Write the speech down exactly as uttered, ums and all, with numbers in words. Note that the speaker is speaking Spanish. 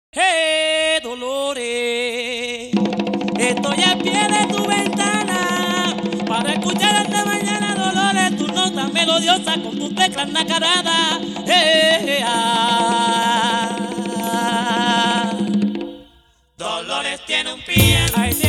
Hey, Dolores, estoy al pie de tu ventana para escuchar esta mañana, Dolores, tu nota melodiosa con tus teclas nacaradas. Hey, ah, Dolores tiene un pie.